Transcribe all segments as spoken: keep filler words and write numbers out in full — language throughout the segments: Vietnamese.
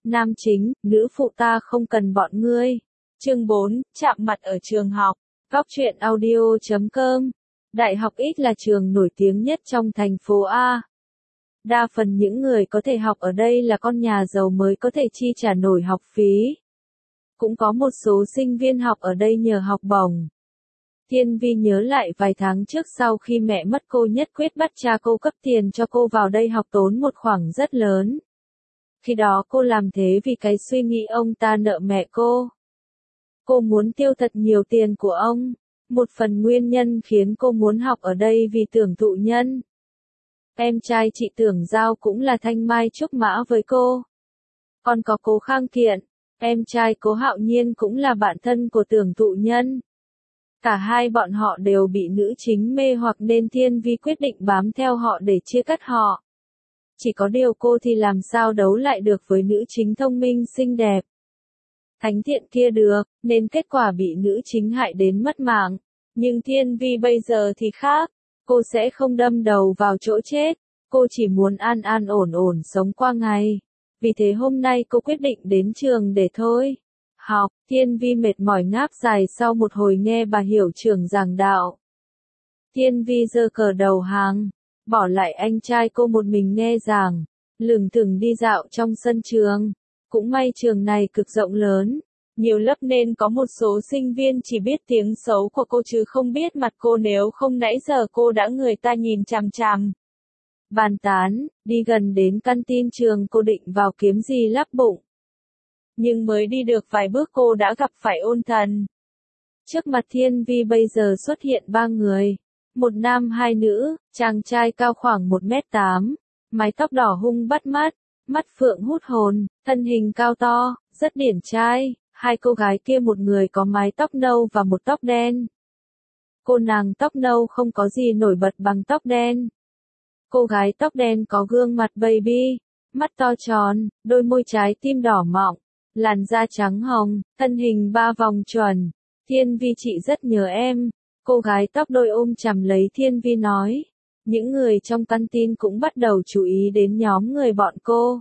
Nam chính, nữ phụ ta không cần bọn ngươi. Chương bốn, chạm mặt ở trường học. Góc truyện audio chấm com. Đại học X là trường nổi tiếng nhất trong thành phố A. Đa phần những người có thể học ở đây là con nhà giàu mới có thể chi trả nổi học phí. Cũng có một số sinh viên học ở đây nhờ học bổng. Thiên Vi nhớ lại vài tháng trước sau khi mẹ mất cô nhất quyết bắt cha cô cấp tiền cho cô vào đây học tốn một khoản rất lớn. Khi đó cô làm thế vì cái suy nghĩ ông ta nợ mẹ cô. Cô muốn tiêu thật nhiều tiền của ông. Một phần nguyên nhân khiến cô muốn học ở đây vì Tưởng Thụ Nhân. Em trai chị Tưởng Giao cũng là thanh mai trúc mã với cô. Còn có cố Khang Kiện, em trai cố Hạo Nhiên cũng là bạn thân của Tưởng Thụ Nhân. Cả hai bọn họ đều bị nữ chính mê hoặc nên Thiên Vi quyết định bám theo họ để chia cắt họ. Chỉ có điều cô thì làm sao đấu lại được với nữ chính thông minh xinh đẹp. Thánh thiện kia được, nên kết quả bị nữ chính hại đến mất mạng. Nhưng Thiên Vi bây giờ thì khác, cô sẽ không đâm đầu vào chỗ chết, cô chỉ muốn an an ổn ổn sống qua ngày. Vì thế hôm nay cô quyết định đến trường để thôi. Học, Thiên Vi mệt mỏi ngáp dài sau một hồi nghe bà hiệu trưởng giảng đạo. Thiên Vi giơ cờ đầu hàng, bỏ lại anh trai cô một mình nghe giảng, lững thững đi dạo trong sân trường. Cũng may trường này cực rộng lớn, nhiều lớp nên có một số sinh viên chỉ biết tiếng xấu của cô chứ không biết mặt cô, nếu không nãy giờ cô đã người ta nhìn chằm chằm. Bàn tán, đi gần đến canteen trường cô định vào kiếm gì lắp bụng. Nhưng mới đi được vài bước cô đã gặp phải Ôn Thần. Trước mặt Thiên Vi bây giờ xuất hiện ba người. Một nam hai nữ, chàng trai cao khoảng một mét tám, mái tóc đỏ hung bắt mắt, mắt phượng hút hồn, thân hình cao to, rất điển trai. Hai cô gái kia một người có mái tóc nâu và một tóc đen. Cô nàng tóc nâu không có gì nổi bật bằng tóc đen. Cô gái tóc đen có gương mặt baby, mắt to tròn, đôi môi trái tim đỏ mọng, làn da trắng hồng, thân hình ba vòng chuẩn. Thiên Vi chị rất nhớ em. Cô gái tóc đôi ôm chầm lấy Thiên Vi nói. Những người trong canteen cũng bắt đầu chú ý đến nhóm người bọn cô.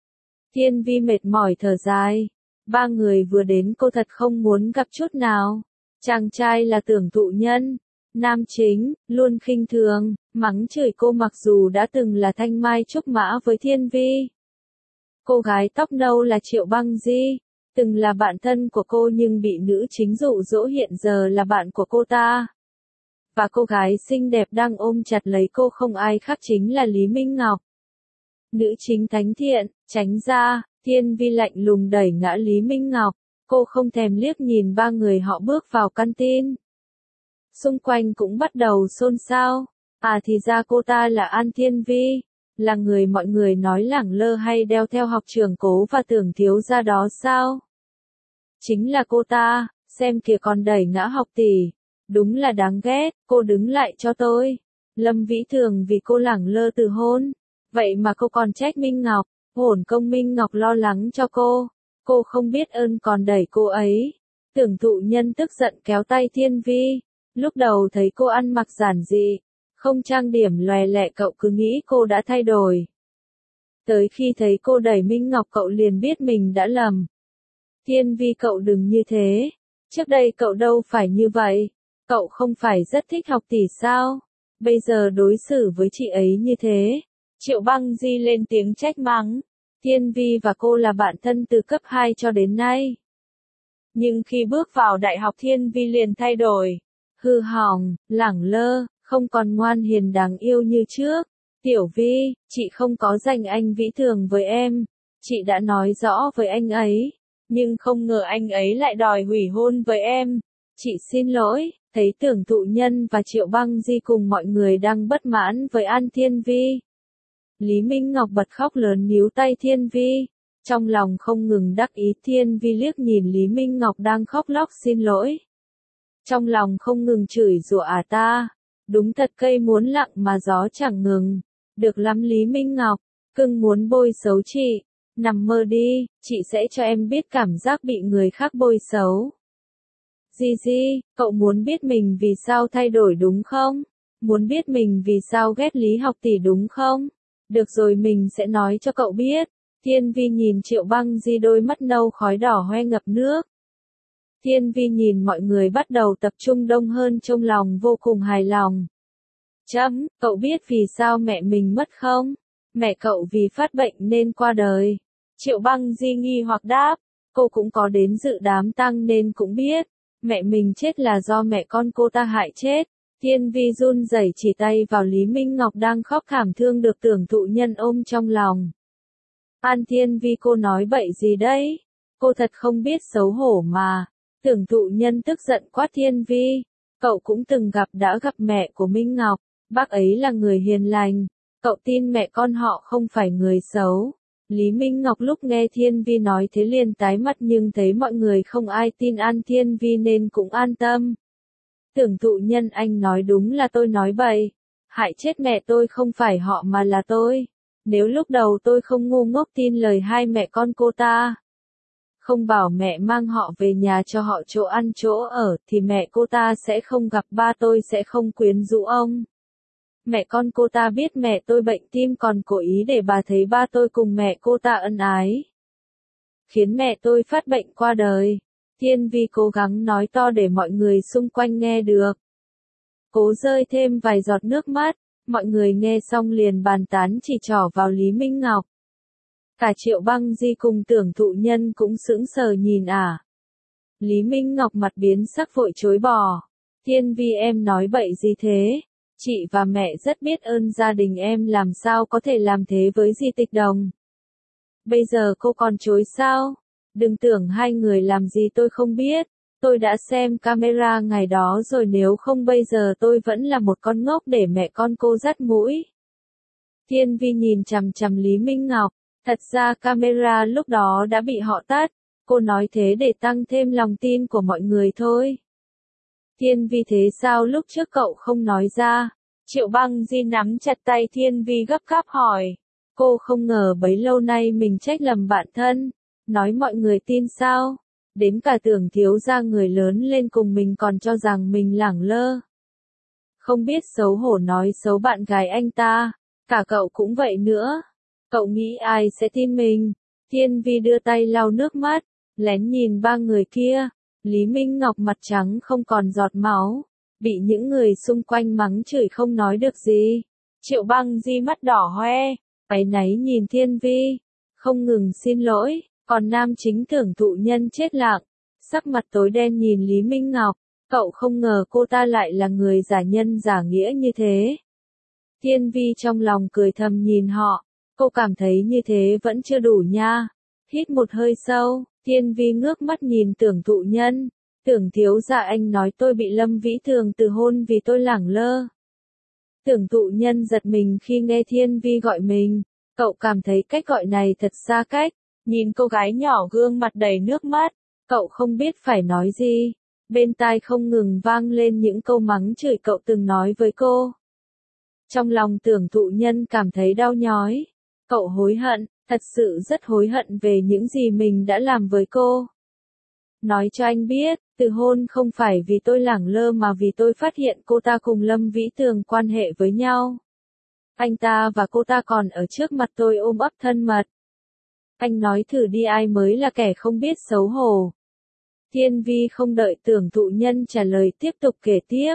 Thiên Vi mệt mỏi thở dài. Ba người vừa đến cô thật không muốn gặp chút nào. Chàng trai là Tưởng Thụ Nhân. Nam chính, luôn khinh thường, mắng chửi cô mặc dù đã từng là thanh mai trúc mã với Thiên Vi. Cô gái tóc nâu là Triệu Băng Di, từng là bạn thân của cô nhưng bị nữ chính dụ dỗ hiện giờ là bạn của cô ta. Và cô gái xinh đẹp đang ôm chặt lấy cô không ai khác chính là Lý Minh Ngọc. Nữ chính thánh thiện, tránh ra, Thiên Vi lạnh lùng đẩy ngã Lý Minh Ngọc, cô không thèm liếc nhìn ba người họ bước vào canteen. Xung quanh cũng bắt đầu xôn xao, à thì ra cô ta là An Thiên Vi, là người mọi người nói lẳng lơ hay đeo theo học trưởng Cố và Tưởng thiếu gia đó sao? Chính là cô ta, xem kìa còn đẩy ngã học tỷ, đúng là đáng ghét, cô đứng lại cho tôi. Lâm Vĩ Thường vì cô lẳng lơ từ hôn, vậy mà cô còn trách Minh Ngọc, hổn công Minh Ngọc lo lắng cho cô, cô không biết ơn còn đẩy cô ấy. Tưởng Thụ Nhân tức giận kéo tay Thiên Vi, lúc đầu thấy cô ăn mặc giản dị, không trang điểm lòe lẹ cậu cứ nghĩ cô đã thay đổi. Tới khi thấy cô đẩy Minh Ngọc cậu liền biết mình đã lầm. Thiên Vi cậu đừng như thế, trước đây cậu đâu phải như vậy, cậu không phải rất thích học tỷ sao, bây giờ đối xử với chị ấy như thế. Triệu Băng Di lên tiếng trách mắng. Thiên Vi và cô là bạn thân từ cấp hai cho đến nay. Nhưng khi bước vào đại học Thiên Vi liền thay đổi. Hư hỏng, lẳng lơ, không còn ngoan hiền đáng yêu như trước. Tiểu Vi, chị không có giành anh Vĩ Thường với em. Chị đã nói rõ với anh ấy. Nhưng không ngờ anh ấy lại đòi hủy hôn với em. Chị xin lỗi. Thấy Tưởng Thụ Nhân và Triệu Băng Di cùng mọi người đang bất mãn với An Thiên Vi. Lý Minh Ngọc bật khóc lớn níu tay Thiên Vi. Trong lòng không ngừng đắc ý. Thiên Vi liếc nhìn Lý Minh Ngọc đang khóc lóc xin lỗi. Trong lòng không ngừng chửi rủa à ta. Đúng thật cây muốn lặng mà gió chẳng ngừng. Được lắm Lý Minh Ngọc. Cưng muốn bôi xấu chị. Nằm mơ đi, chị sẽ cho em biết cảm giác bị người khác bôi xấu. Di Di, cậu muốn biết mình vì sao thay đổi đúng không? Muốn biết mình vì sao ghét Lý Học tỷ đúng không? Được rồi mình sẽ nói cho cậu biết. Thiên Vi nhìn Triệu Băng Di đôi mắt nâu khói đỏ hoe ngập nước. Thiên Vi nhìn mọi người bắt đầu tập trung đông hơn trong lòng vô cùng hài lòng. Chấm, cậu biết vì sao mẹ mình mất không? Mẹ cậu vì phát bệnh nên qua đời. Triệu Băng Di nghi hoặc đáp, cô cũng có đến dự đám tang nên cũng biết. Mẹ mình chết là do mẹ con cô ta hại chết. Thiên Vi run rẩy chỉ tay vào Lý Minh Ngọc đang khóc thảm thương được Tưởng Thụ Nhân ôm trong lòng. An Thiên Vi, cô nói bậy gì đấy? Cô thật không biết xấu hổ mà. Tưởng Thụ Nhân tức giận quát Thiên Vi. Cậu cũng từng gặp đã gặp mẹ của Minh Ngọc. Bác ấy là người hiền lành. Cậu tin mẹ con họ không phải người xấu. Lý Minh Ngọc lúc nghe Thiên Vi nói thế liền tái mặt nhưng thấy mọi người không ai tin An Thiên Vi nên cũng an tâm. Tưởng Thụ Nhân, anh nói đúng là tôi nói bậy. Hại chết mẹ tôi không phải họ mà là tôi. Nếu lúc đầu tôi không ngu ngốc tin lời hai mẹ con cô ta, không bảo mẹ mang họ về nhà cho họ chỗ ăn chỗ ở, thì mẹ cô ta sẽ không gặp ba tôi, sẽ không quyến rũ ông. Mẹ con cô ta biết mẹ tôi bệnh tim còn cố ý để bà thấy ba tôi cùng mẹ cô ta ân ái, khiến mẹ tôi phát bệnh qua đời. Thiên Vi cố gắng nói to để mọi người xung quanh nghe được. Cố rơi thêm vài giọt nước mắt, mọi người nghe xong liền bàn tán chỉ trỏ vào Lý Minh Ngọc. Cả Triệu Băng Di cùng Tưởng Thụ Nhân cũng sững sờ nhìn ả. À. Lý Minh Ngọc mặt biến sắc vội chối bỏ. Thiên Vi, em nói bậy gì thế? Chị và mẹ rất biết ơn gia đình em, làm sao có thể làm thế với Di Tịch Đồng. Bây giờ cô còn chối sao? Đừng tưởng hai người làm gì tôi không biết. Tôi đã xem camera ngày đó rồi, nếu không bây giờ tôi vẫn là một con ngốc để mẹ con cô dắt mũi. Thiên Vi nhìn chằm chằm Lý Minh Ngọc. Thật ra camera lúc đó đã bị họ tắt. Cô nói thế để tăng thêm lòng tin của mọi người thôi. Thiên Vi, thế sao lúc trước cậu không nói ra? Triệu Băng Di nắm chặt tay Thiên Vi gấp gáp hỏi. Cô không ngờ bấy lâu nay mình trách lầm bạn thân. Nói mọi người tin sao? Đến cả Tưởng thiếu gia người lớn lên cùng mình còn cho rằng mình lẳng lơ. Không biết xấu hổ nói xấu bạn gái anh ta. Cả cậu cũng vậy nữa. Cậu nghĩ ai sẽ tin mình? Thiên Vi đưa tay lau nước mắt, lén nhìn ba người kia. Lý Minh Ngọc mặt trắng không còn giọt máu, bị những người xung quanh mắng chửi không nói được gì. Triệu Băng Di mắt đỏ hoe, áy náy nhìn Thiên Vi, không ngừng xin lỗi. Còn nam chính Tưởng Thụ Nhân chết lặng, sắc mặt tối đen nhìn Lý Minh Ngọc. Cậu không ngờ cô ta lại là người giả nhân giả nghĩa như thế. Thiên Vi trong lòng cười thầm nhìn họ. Cô cảm thấy như thế vẫn chưa đủ nha. Hít một hơi sâu, Thiên Vi ngước mắt nhìn Tưởng Thụ Nhân. Tưởng thiếu gia, anh nói tôi bị Lâm Vĩ Thường từ hôn vì tôi lẳng lơ. Tưởng Thụ Nhân giật mình khi nghe Thiên Vi gọi mình. Cậu cảm thấy cách gọi này thật xa cách. Nhìn cô gái nhỏ gương mặt đầy nước mắt, cậu không biết phải nói gì. Bên tai không ngừng vang lên những câu mắng chửi cậu từng nói với cô. Trong lòng Tưởng Thụ Nhân cảm thấy đau nhói. Cậu hối hận, thật sự rất hối hận về những gì mình đã làm với cô. Nói cho anh biết, từ hôn không phải vì tôi lẳng lơ mà vì tôi phát hiện cô ta cùng Lâm Vĩ Tường quan hệ với nhau. Anh ta và cô ta còn ở trước mặt tôi ôm ấp thân mật. Anh nói thử đi, ai mới là kẻ không biết xấu hổ. Thiên Vi không đợi Tưởng Thụ Nhân trả lời tiếp tục kể tiếp.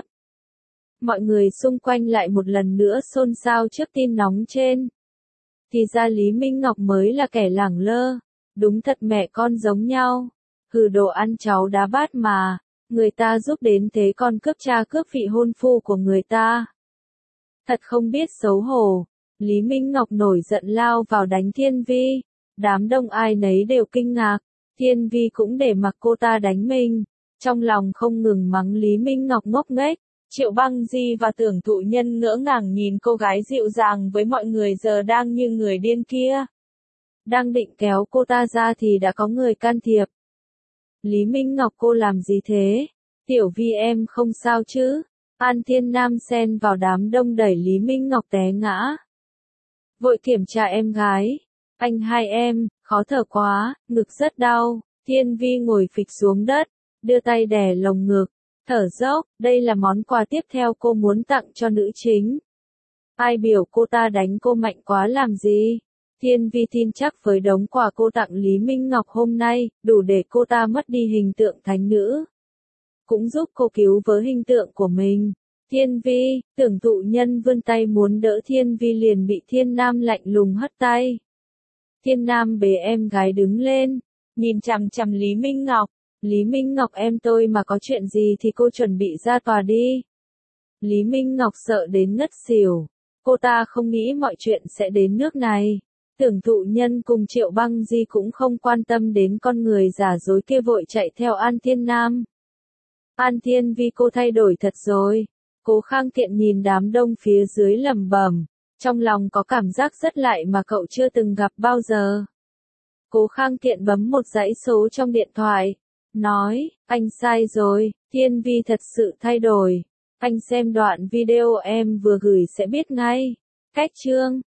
Mọi người xung quanh lại một lần nữa xôn xao trước tin nóng trên. Thì ra Lý Minh Ngọc mới là kẻ lẳng lơ. Đúng thật mẹ con giống nhau. Hừ, đồ ăn cháu đá bát mà. Người ta giúp đến thế còn cướp cha cướp vị hôn phu của người ta. Thật không biết xấu hổ. Lý Minh Ngọc nổi giận lao vào đánh Thiên Vi. Đám đông ai nấy đều kinh ngạc. Thiên Vi cũng để mặc cô ta đánh mình. Trong lòng không ngừng mắng Lý Minh Ngọc ngốc nghếch. Triệu Băng Di và Tưởng Thụ Nhân ngỡ ngàng nhìn cô gái dịu dàng với mọi người giờ đang như người điên kia. Đang định kéo cô ta ra thì đã có người can thiệp. Lý Minh Ngọc, cô làm gì thế? Tiểu Vi em không sao chứ? An Thiên Nam xen vào đám đông đẩy Lý Minh Ngọc té ngã. Vội kiểm tra em gái. Anh hai em, khó thở quá, ngực rất đau. Thiên Vi ngồi phịch xuống đất, đưa tay đè lồng ngực, thở dốc. Đây là món quà tiếp theo cô muốn tặng cho nữ chính. Ai biểu cô ta đánh cô mạnh quá làm gì? Thiên Vi tin chắc với đống quà cô tặng Lý Minh Ngọc hôm nay, đủ để cô ta mất đi hình tượng thánh nữ. Cũng giúp cô cứu vớt hình tượng của mình. Thiên Vi, tưởng thụ nhân vươn tay muốn đỡ Thiên Vi liền bị Thiên Nam lạnh lùng hất tay. Thiên Nam bế em gái đứng lên, nhìn chằm chằm Lý Minh Ngọc. Lý Minh Ngọc em tôi mà có chuyện gì thì cô chuẩn bị ra tòa đi. Lý Minh Ngọc sợ đến ngất xỉu. Cô ta không nghĩ mọi chuyện sẽ đến nước này. Tưởng thụ nhân cùng Triệu Băng Di cũng không quan tâm đến con người giả dối kia vội chạy theo An Thiên Nam. An Thiên Vi cô thay đổi thật rồi. Cố Khang Kiện nhìn đám đông phía dưới lẩm bẩm, trong lòng có cảm giác rất lạ mà cậu chưa từng gặp bao giờ. Cố Khang Kiện bấm một dãy số trong điện thoại, nói, anh sai rồi, Thiên Vi thật sự thay đổi. Anh xem đoạn video em vừa gửi sẽ biết ngay. Cách chương